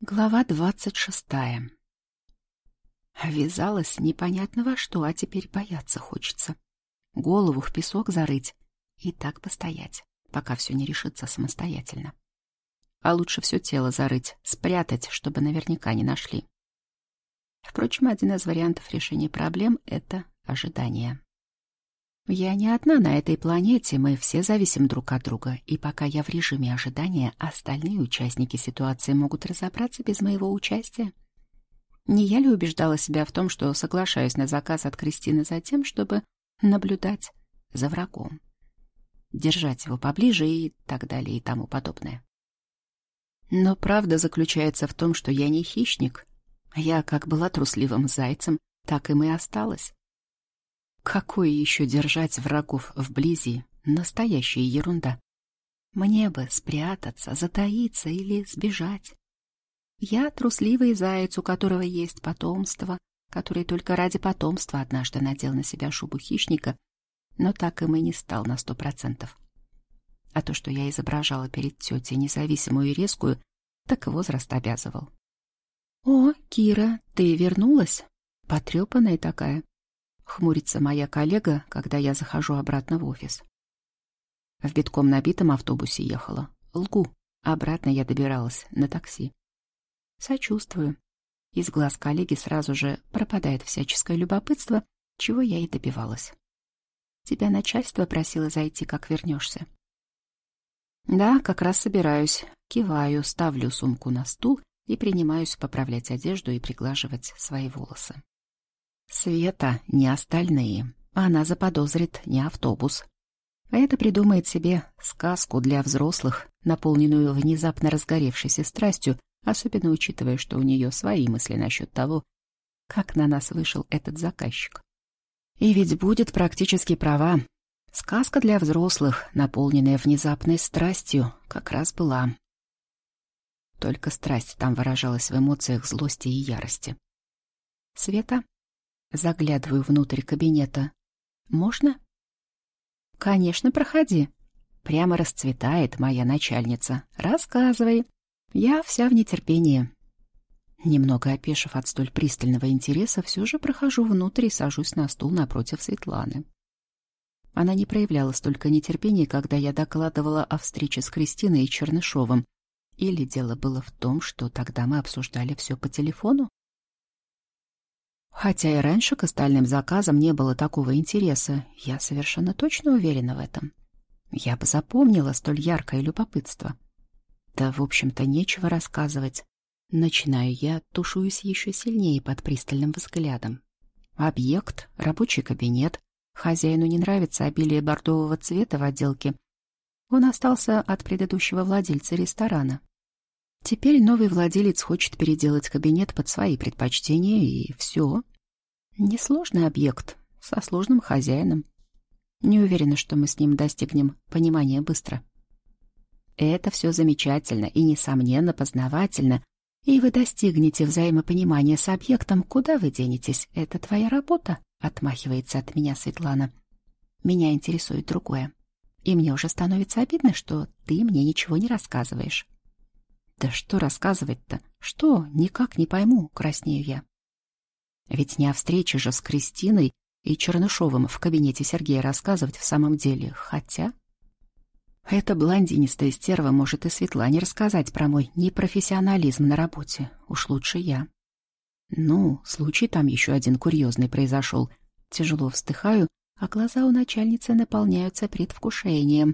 Глава 26. Ввязалась непонятно во что, а теперь бояться хочется. Голову в песок зарыть и так постоять, пока все не решится самостоятельно. А лучше все тело зарыть, спрятать, чтобы наверняка не нашли. Впрочем, один из вариантов решения проблем — это ожидание. Я не одна на этой планете, мы все зависим друг от друга, и пока я в режиме ожидания, остальные участники ситуации могут разобраться без моего участия. Не я ли убеждала себя в том, что соглашаюсь на заказ от Кристины за тем, чтобы наблюдать за врагом, держать его поближе и так далее и тому подобное. Но правда заключается в том, что я не хищник. Я как была трусливым зайцем, так им и осталась. Какое еще держать врагов вблизи? Настоящая ерунда. Мне бы спрятаться, затаиться или сбежать. Я трусливый заяц, у которого есть потомство, который только ради потомства однажды надел на себя шубу хищника, но так им и не стал на 100%. А то, что я изображала перед тетей независимую и резкую, так и возраст обязывал. «О, Кира, ты вернулась? Потрепанная такая», — хмурится моя коллега, когда я захожу обратно в офис. В битком набитом автобусе ехала. Лгу. Обратно я добиралась на такси. Сочувствую. Из глаз коллеги сразу же пропадает всяческое любопытство, чего я и добивалась. Тебя начальство просило зайти, как вернешься. Да, как раз собираюсь. Киваю, ставлю сумку на стул и принимаюсь поправлять одежду и приглаживать свои волосы. Света не остальные. Она заподозрит не автобус. А это придумает себе сказку для взрослых, наполненную внезапно разгоревшейся страстью, особенно учитывая, что у нее свои мысли насчет того, как на нас вышел этот заказчик. И ведь будет практически права. Сказка для взрослых, наполненная внезапной страстью, как раз была. Только страсть там выражалась в эмоциях злости и ярости. «Света?» Заглядываю внутрь кабинета. «Можно?» «Конечно, проходи. Прямо расцветает моя начальница. Рассказывай. Я вся в нетерпении». Немного опешив от столь пристального интереса, все же прохожу внутрь и сажусь на стул напротив Светланы. Она не проявляла столько нетерпения, когда я докладывала о встрече с Кристиной и Чернышовым. Или дело было в том, что тогда мы обсуждали все по телефону? Хотя и раньше к остальным заказам не было такого интереса, я совершенно точно уверена в этом. Я бы запомнила столь яркое любопытство. Да, в общем-то, нечего рассказывать. Начинаю я, тушуюсь еще сильнее под пристальным взглядом. Объект, рабочий кабинет. Хозяину не нравится обилие бордового цвета в отделке. Он остался от предыдущего владельца ресторана. Теперь новый владелец хочет переделать кабинет под свои предпочтения, и все. Несложный объект, со сложным хозяином. Не уверена, что мы с ним достигнем понимания быстро. Это все замечательно и, несомненно, познавательно, и вы достигнете взаимопонимания с объектом, куда вы денетесь. Это твоя работа, отмахивается от меня Светлана. Меня интересует другое. И мне уже становится обидно, что ты мне ничего не рассказываешь. Да что рассказывать-то? Что? Никак не пойму, краснею я. Ведь не о встрече же с Кристиной и Чернышовым в кабинете Сергея рассказывать в самом деле. Хотя... Эта блондинистая стерва может и Светлане рассказать про мой непрофессионализм на работе. Уж лучше я. Ну, случай там еще один курьезный произошел. Тяжело вздыхаю, а глаза у начальницы наполняются предвкушением.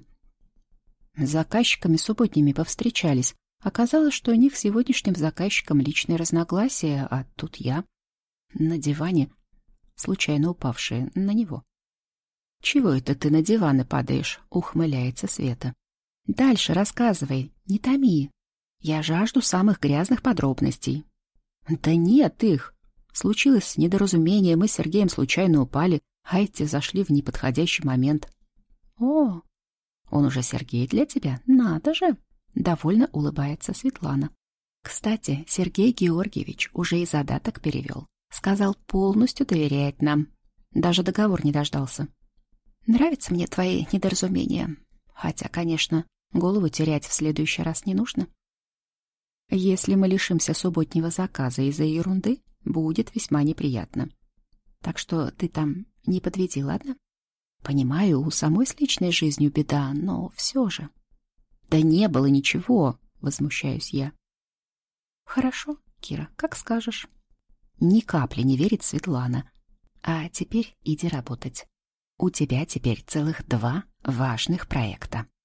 С заказчиками субботними повстречались. Оказалось, что у них с сегодняшним заказчиком личные разногласия, а тут я на диване, случайно упавшая на него. «Чего это ты на диваны падаешь?» — ухмыляется Света. «Дальше рассказывай, не томи. Я жажду самых грязных подробностей». «Да нет их. Случилось недоразумение, мы с Сергеем случайно упали, а эти зашли в неподходящий момент». «О, он уже Сергей для тебя? Надо же!» — довольно улыбается Светлана. «Кстати, Сергей Георгиевич уже и задаток перевел. Сказал, полностью доверяет нам. Даже договор не дождался. Нравятся мне твои недоразумения. Хотя, конечно, голову терять в следующий раз не нужно». Если мы лишимся субботнего заказа из-за ерунды, будет весьма неприятно. Так что ты там не подведи, ладно? Понимаю, у самой с личной жизнью беда, но все же. Да не было ничего, возмущаюсь я. Хорошо, Кира, как скажешь. Ни капли не верит Светлана. А теперь иди работать. У тебя теперь целых 2 важных проекта.